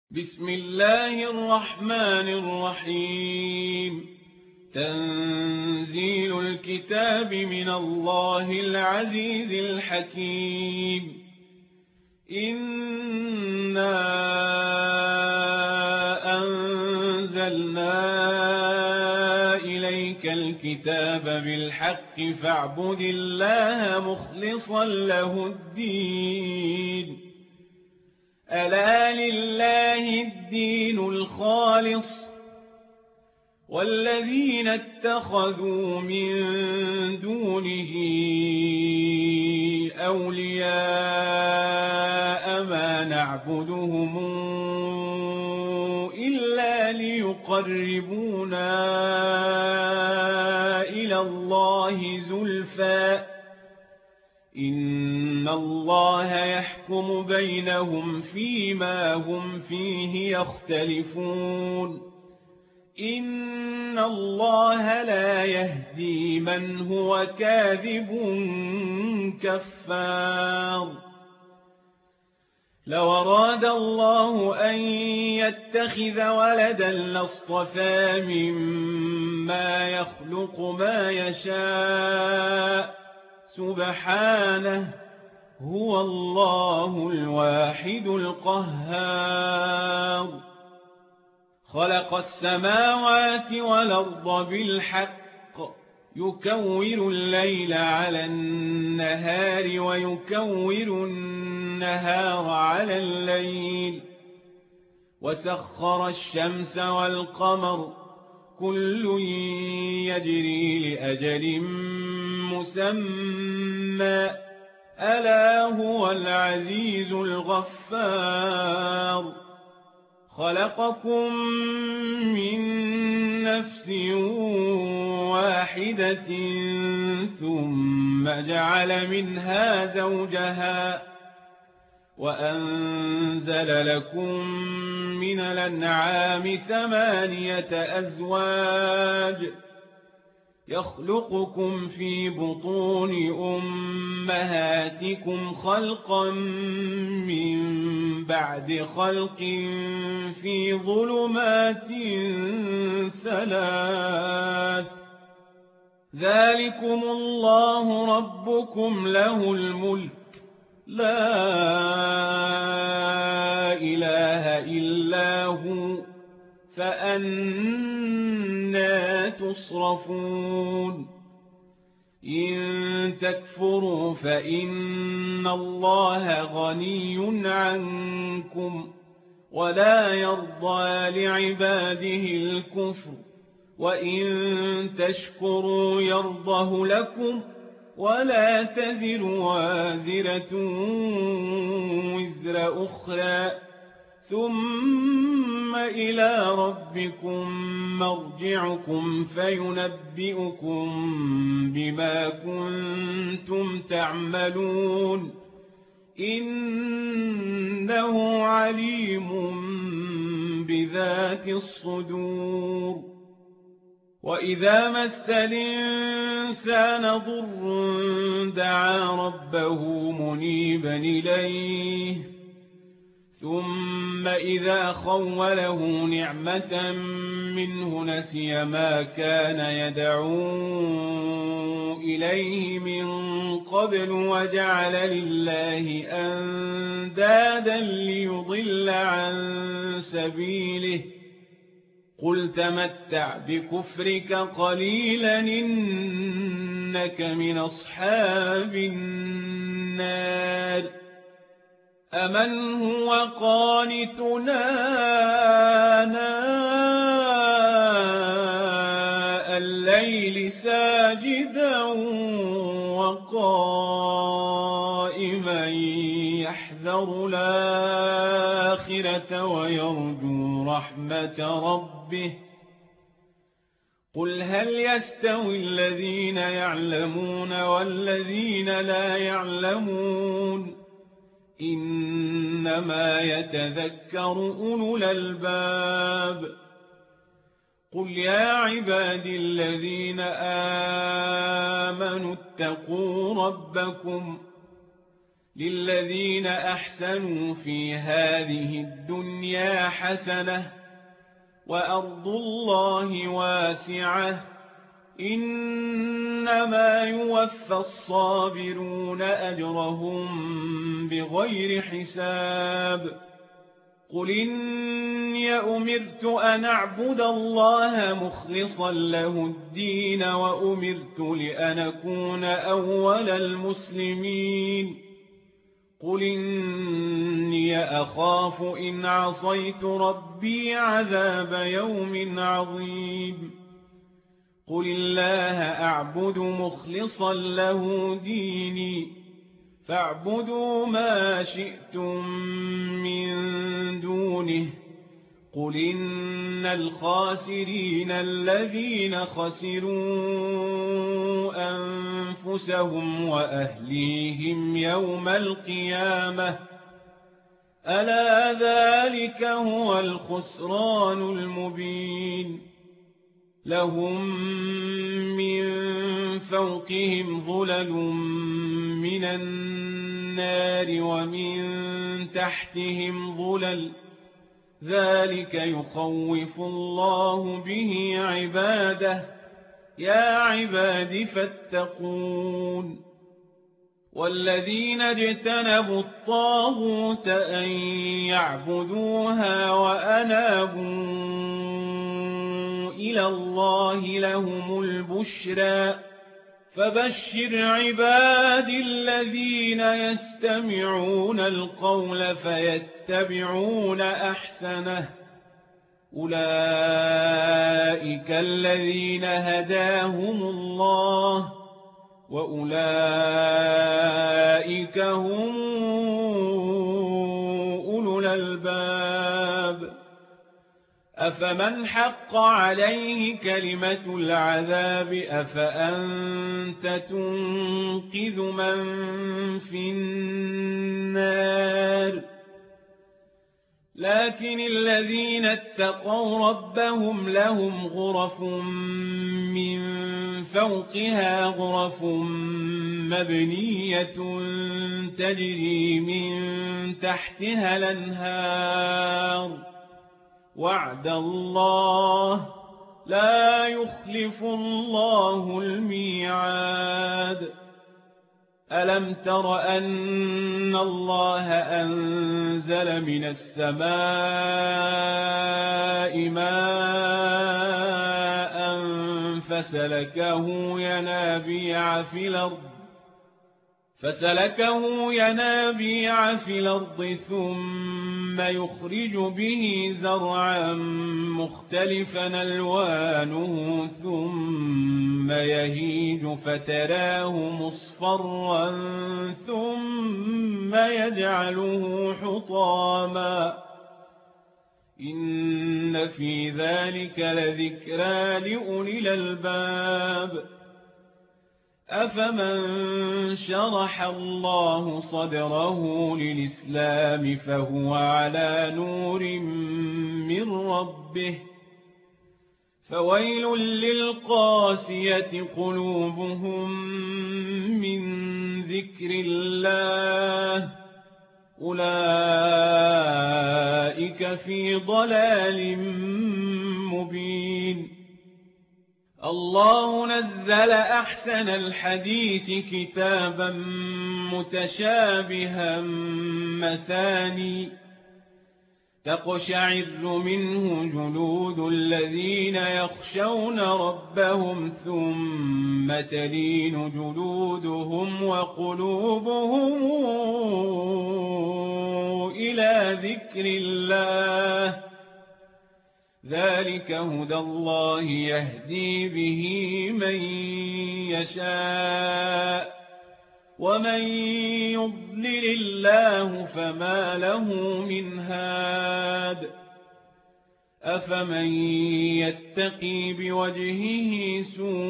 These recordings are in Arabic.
بسم الله الرحمن الرحيم. تنزيل الكتاب من الله العزيز الحكيم. إنا أنزلنا إليك الكتاب بالحق فاعبد الله مخلصا له الدين. ألا لله الدين الخالص والذين اتخذوا من دونه أولياء ما نعبدهم إلا ليقربونا إلى الله زلفى إن الله يحكم بينهم فيما هم فيه يختلفون. إن الله لا يهدي من هو كاذب كفار. لو أراد الله أن يتخذ ولدا لاصطفى مما يخلق ما يشاء سبحانه هو الله الواحد القهار. خلق السماوات والأرض بالحق يكور الليل على النهار ويكور النهار على الليل وسخر الشمس والقمر كل يجري لأجل مسمى ألا هو العزيز الغفار. خلقكم من نفس واحدة ثم جعل منها زوجها وأنزل لكم من الأنعام 8 أزواج يخلقكم في بطون أمهاتكم خلقا من بعد خلق في ظلمات 3 ذلكم الله ربكم له الملك لا إله إلا هو فأنى تصرفون. إن تكفروا فإن الله غني عنكم ولا يرضى لعباده الكفر وإن تشكروا يرضه لكم ولا تزر وازرة وزر أخرى ثم إلى ربكم مرجعكم فينبئكم بما كنتم تعملون إنه عليم بذات الصدور. وإذا مس الإنسان ضر دعا ربه منيبا إليه ثم إذا خوله نعمة منه نسي ما كان يدعو إليه من قبل وجعل لله أندادا ليضل عن سبيله قل تمتع بكفرك قليلا إنك من أصحاب النار. أمن هو قانتنا آناء الليل ساجدا وقائما يحذر الآخرة ويرجو رحمة ربه قل هل يستوي الذين يعلمون والذين لا يعلمون إنما يتذكر أولو الألباب. قل يا عبادي الذين آمنوا اتقوا ربكم للذين أحسنوا في هذه الدنيا حسنة وأرض الله واسعة إنما يوفى الصابرون أجرهم بغير حساب قل إني أمرت أن أعبد الله مخلصا له الدين وأمرت لأن أكون أول المسلمين قل إني أخاف إن عصيت ربي عذاب يوم عظيم قل الله أعبد مخلصا له ديني فاعبدوا ما شئتم من دونه قل إن الخاسرين الذين خسروا أنفسهم وأهليهم يوم القيامة ألا ذلك هو الخسران المبين لهم من فوقهم ظلل من النار ومن تحتهم ظلل ذلك يخوف الله به عباده يا عباد فاتقون والذين اجتنبوا الطاغوت أن يعبدوها وأنابوا إلى الله لهم البشرى فبشر عباد الذين يستمعون القول فيتبعون أحسنه أولئك الذين هداهم الله وأولئك هم أولو الألباب أفمن حق عليه كلمة العذاب أفأنت تنقذ من في النار لكن الذين اتقوا ربهم لهم غرف من فوقها غرف مبنية تجري من تحتها الأنهار وعد الله لا يخلف الله الميعاد ألم تر أن الله أنزل من السماء ماء فسلكه ينابيع في الأرض ثم يخرج به زرعا مختلفا ألوانه ثم يهيج فتراه مصفرا ثم يجعله حطاما إن في ذلك لذكرى لأولي الألباب أفمن شرح الله صدره للإسلام فهو على نور من ربه فويل للقاسية قلوبهم من ذكر الله أولئك في ضلال مبين الله نزل أحسن الحديث كتابا متشابها مثاني تقشعر منه جلود الذين يخشون ربهم ثم تلين جلودهم وقلوبهم إلى ذكر الله ذلك هدى الله يهدي به من يشاء ومن يضلل الله فما له من هاد أفمن يتقي بوجهه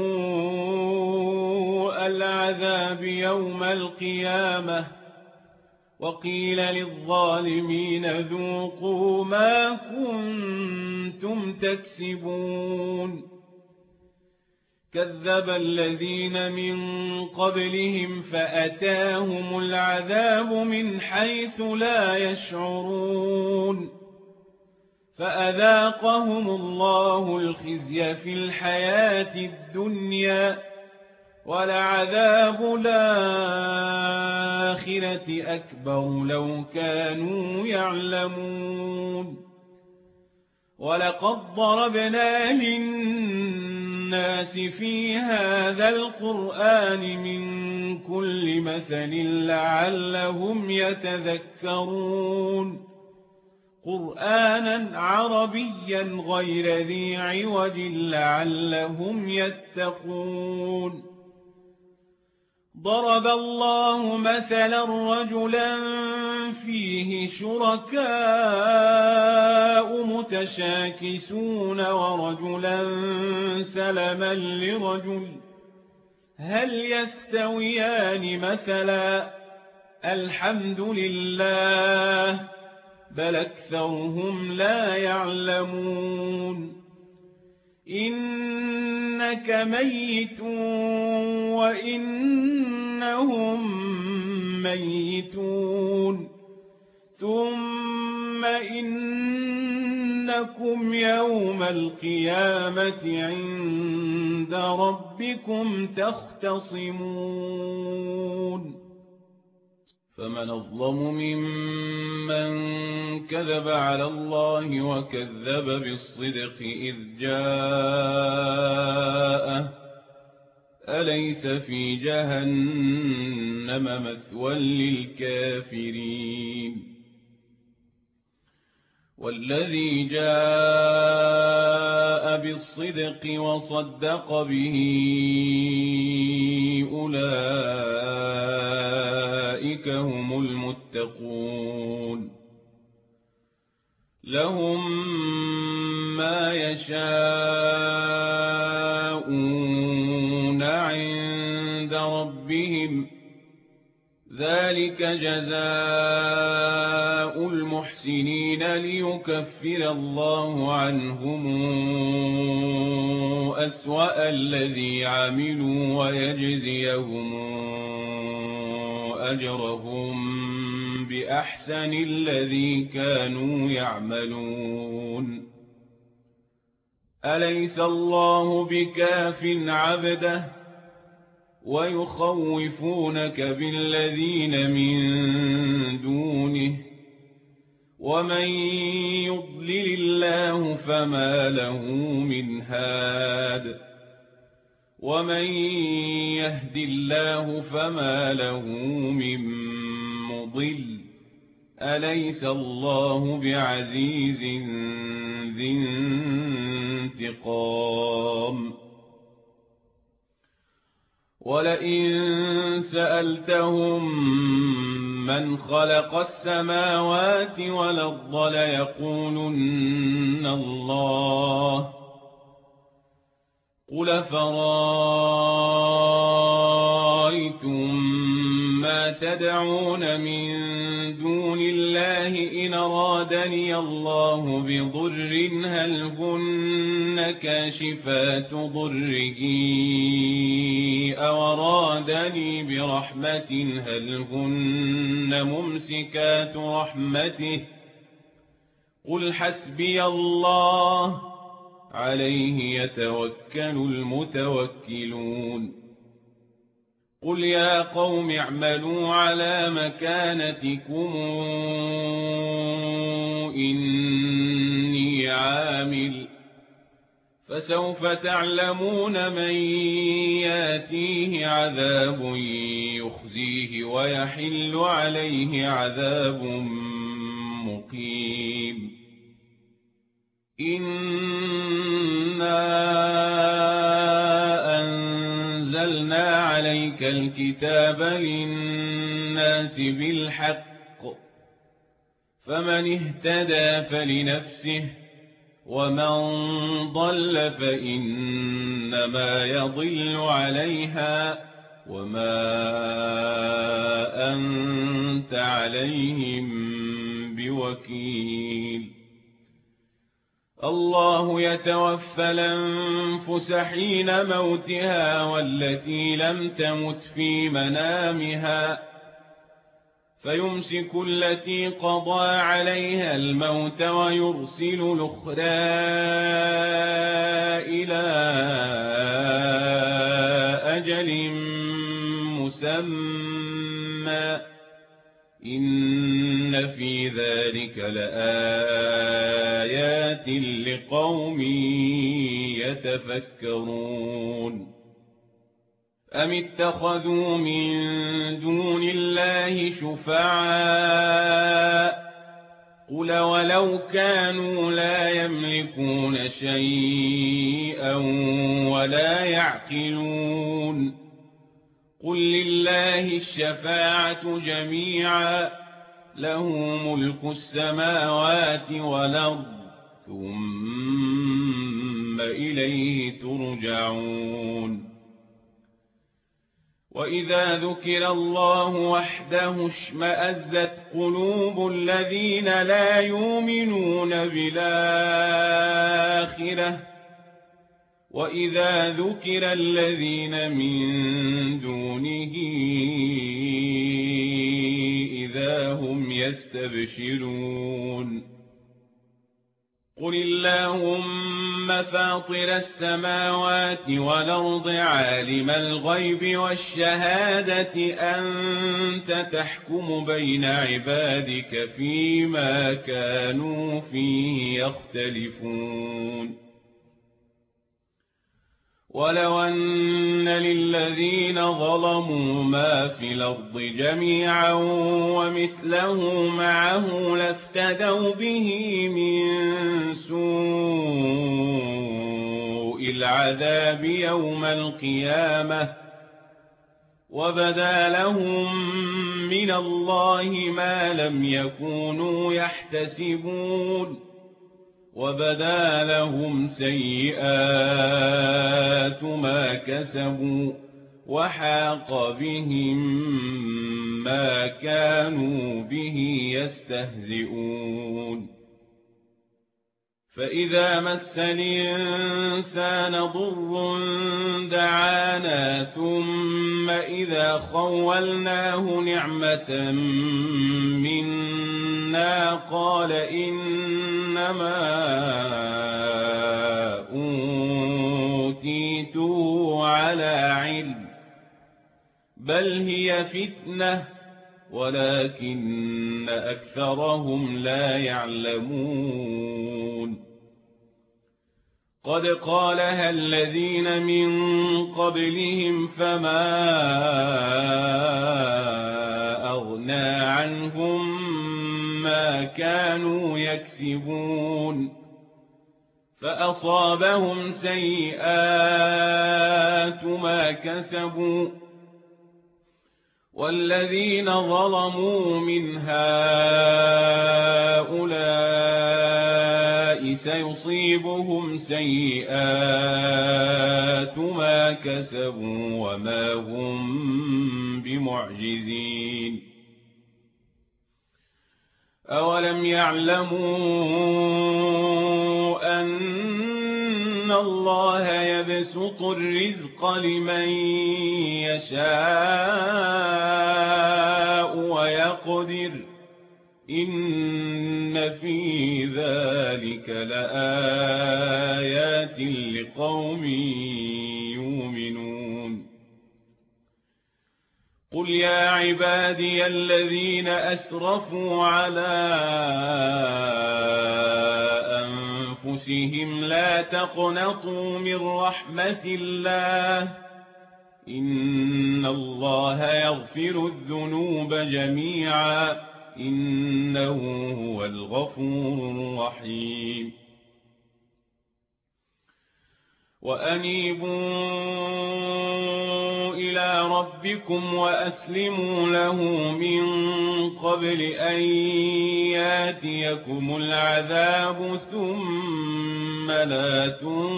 سوء العذاب يوم القيامة وقيل للظالمين ذوقوا ما كنتم تكسبون كذب الذين من قبلهم فأتاهم العذاب من حيث لا يشعرون فأذاقهم الله الخزي في الحياة الدنيا ولعذاب الآخرة أكبر لو كانوا يعلمون ولقد ضربنا للناس في هذا القرآن من كل مثل لعلهم يتذكرون قرآنا عربيا غير ذي عوج لعلهم يتقون ضرب الله مثلا رجلا فيه شركاء متشاكسون ورجلا سلما لرجل هل يستويان مثلا الحمد لله بل أكثرهم لا يعلمون إنك ميت وإنهم ميتون ثم إنكم يوم القيامة عند ربكم تختصمون فمن أظلم ممن كذب على الله وكذب بالصدق إذ جاءه أليس في جهنم مثوى للكافرين والذي جاء بالصدق وصدق به أولئك هم المتقون لهم ما يشاءون عند ربهم ذلك جزاء المحسنين ليكفر الله عنهم أسوأ الذي عملوا ويجزيهم أجرهم بأحسن الذي كانوا يعملون أليس الله بكاف عبده ويخوفونك بالذين من دونه ومن يضلل الله فما له من هاد ومن يهد الله فما له من مضل أليس الله بعزيز ذي انتقام ولئن سألتهم من خلق السماوات والأرض ليقولن الله قل فرأيتم ما تدعون من دون الله إن أرادني الله بضر هل هن كاشفات ضره أو أرادني برحمة هل هن ممسكات رحمته قل حسبي الله عليه يتوكل المتوكلون قل يا قوم اعملوا على مكانتكم إني عامل فسوف تعلمون من ياتيه عذاب يخزيه ويحل عليه عذاب مقيم إنا أنزلنا عليك الكتاب للناس بالحق فمن اهتدى فلنفسه ومن ضل فإنما يضل عليها وما أنت عليهم بوكيل الله يتوفى الأنفس حين موتها والتي لم تمت في منامها فيمسك التي قضى عليها الموت ويرسل الأخرى إلى أجل مسمى إن في ذلك لآيات لقوم يتفكرون أم اتخذوا من دون الله شفعاء قل ولو كانوا لا يملكون شيئا ولا يعقلون قل لله الشفاعة جميعا له ملك السماوات والأرض ثم إليه ترجعون وإذا ذكر الله وحده اشمأزت قلوب الذين لا يؤمنون بالآخرة وإذا ذكر الذين من دونه إذا هم يستبشرون قل اللهم فاطر السماوات والأرض عالم الغيب والشهادة أنت تحكم بين عبادك فيما كانوا فيه يختلفون ولو أن للذين ظلموا ما في الأرض جميعا ومثله معه لافتدوا به من سوء العذاب يوم القيامة وبدا لهم من الله ما لم يكونوا يحتسبون وبدا لهم سيئات ما كسبوا وحاق بهم ما كانوا به يستهزئون فإذا مس الإنسان ضر دعانا ثم إذا خولناه نعمة منا قال إنما أوتيته على علم بل هي فتنة ولكن أكثرهم لا يعلمون قد قالها الذين من قبلهم فما أغنى عنهم ما كانوا يكسبون فأصابهم سيئات ما كسبوا والذين ظلموا من هؤلاء سيصيبهم سيئات ما كسبوا وما هم بمعجزين أولم يعلموا أن الله يبسط الرزق لمن يشاء ويقدر إن في ذلك لآيات لقوم يؤمنون قل يا عبادي الذين أسرفوا على أنفسهم لا تقنطوا من رحمة الله إن الله يغفر الذنوب جميعا إنه هو الغفور الرحيم وأنيبوا إلى ربكم وأسلموا له من قبل أن ياتيكم العذاب ثم لا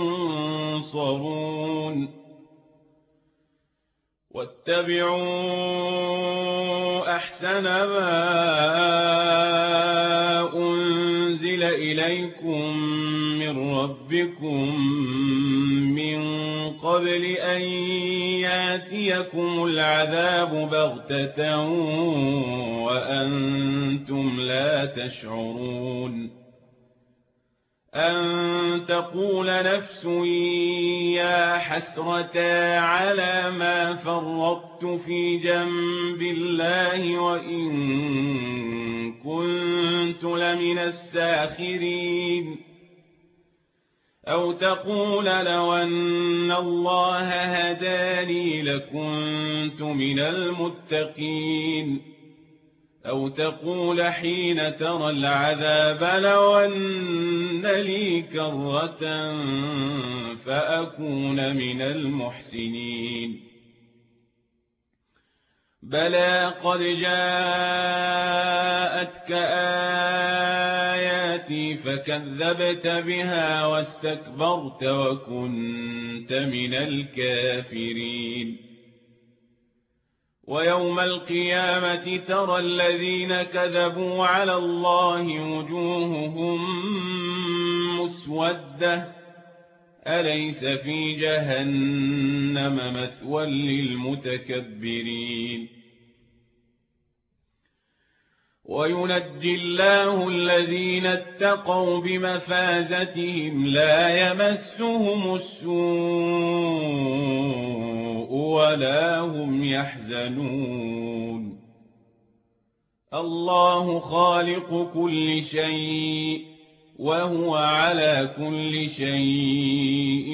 تنصرون واتبعوا أحسن ما أنزل إليكم من ربكم من قبل أن ياتيكم العذاب بغتة وأنتم لا تشعرون أن تقول نفس يا حسرتا على ما فرطت في جنب الله وإن كنت لمن الساخرين أو تقول لو أن الله هداني لكنت من المتقين أو تقول حين ترى العذاب لو أن لي كرة فأكون من المحسنين بلى قد جاءتك آياتي فكذبت بها واستكبرت وكنت من الكافرين ويوم القيامة ترى الذين كذبوا على الله وجوههم مسودة أليس في جهنم مثوى للمتكبرين وينجي الله الذين اتقوا بمفازتهم لا يمسهم السوء ولا هم يحزنون الله خالق كل شيء وهو على كل شيء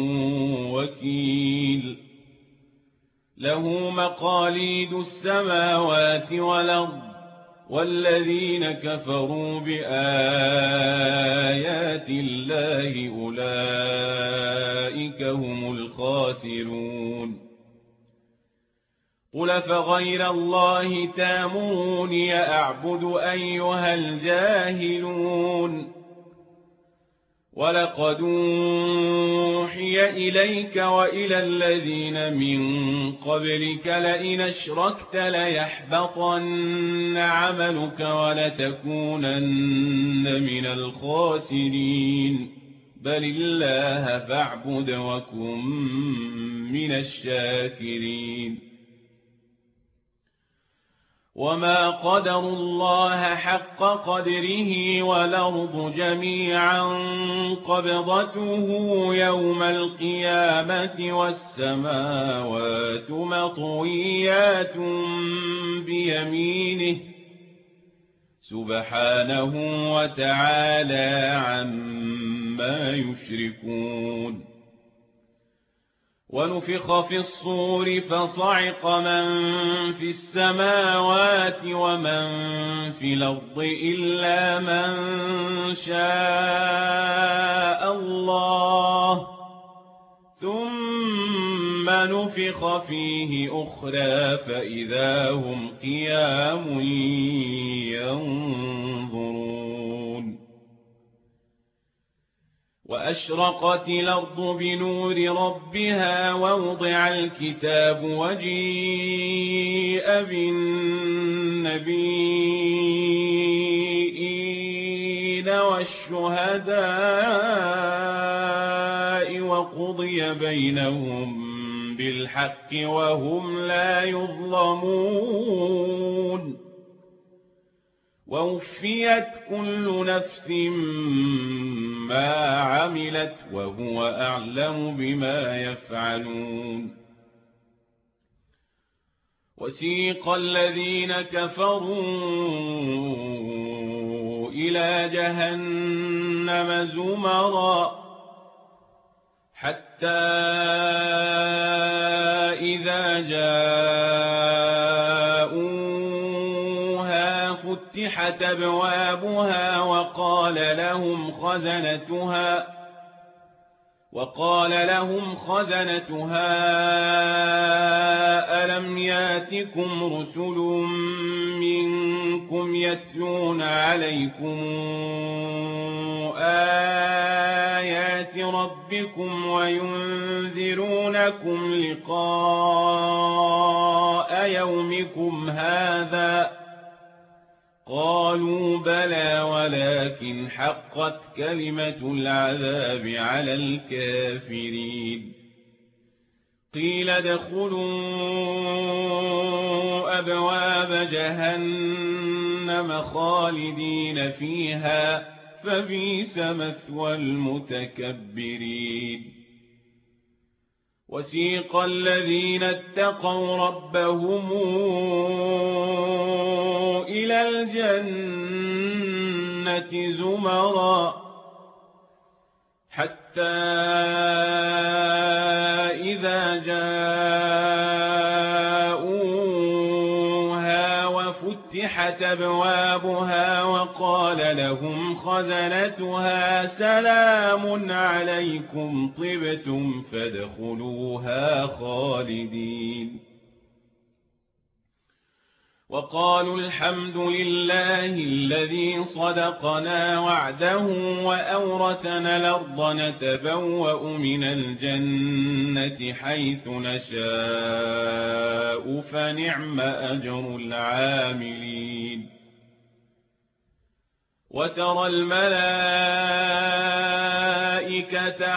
وكيل له مقاليد السماوات والأرض والذين كفروا بآيات الله أولئك هم الخاسرون قل فغير الله تامروني أعبد أيها الجاهلون ولقد أوحي إليك وإلى الذين من قبلك لئن أشركت ليحبطن عملك ولتكونن من الخاسرين بل الله فاعبد وكن من الشاكرين وما قدروا الله حق قدره والأرض جميعا قبضته يوم القيامة والسماوات مطويات بيمينه سبحانه وتعالى عما يشركون ونفخ في الصور فصعق من في السماوات ومن في الأرض إلا من شاء الله ثم نفخ فيه أخرى فإذا هم قيام ينظرون وأشرقت الأرض بنور ربها ووضع الكتاب وجيء بالنبيين والشهداء وقضي بينهم بالحق وهم لا يظلمون ووفيت كل نفس ما عملت وهو أعلم بما يفعلون وسيق الذين كفروا إلى جهنم زمرا حتى إذا جاءوها فتحت أبوابها وقال لهم خزنتها ألم ياتكم رسل منكم يتلون عليكم آيات ربكم وينذرونكم لقاء يومكم هذا قالوا بلى ولكن حقت كلمة العذاب على الكافرين قيل ادخلوا أبواب جهنم خالدين فيها فبئس مثوى المتكبرين وسيق الذين اتقوا ربهم إلى الجنة زمرا حتى إذا جاءوها وفتحت أبوابها وقال لهم خزنتها سلام عليكم طبتم فادخلوها خالدين وقالوا الحمد لله الذي صدقنا وعده وأورثنا الأرض نتبوأ من الجنة حيث نشاء فنعم أجر العاملين وترى الملائكة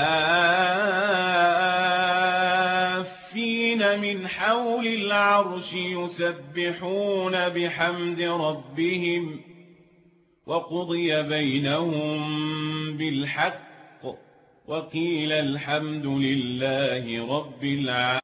حافين من حول العرش يسبحون بحمد ربهم وقضي بينهم بالحق وقيل الحمد لله رب العالمين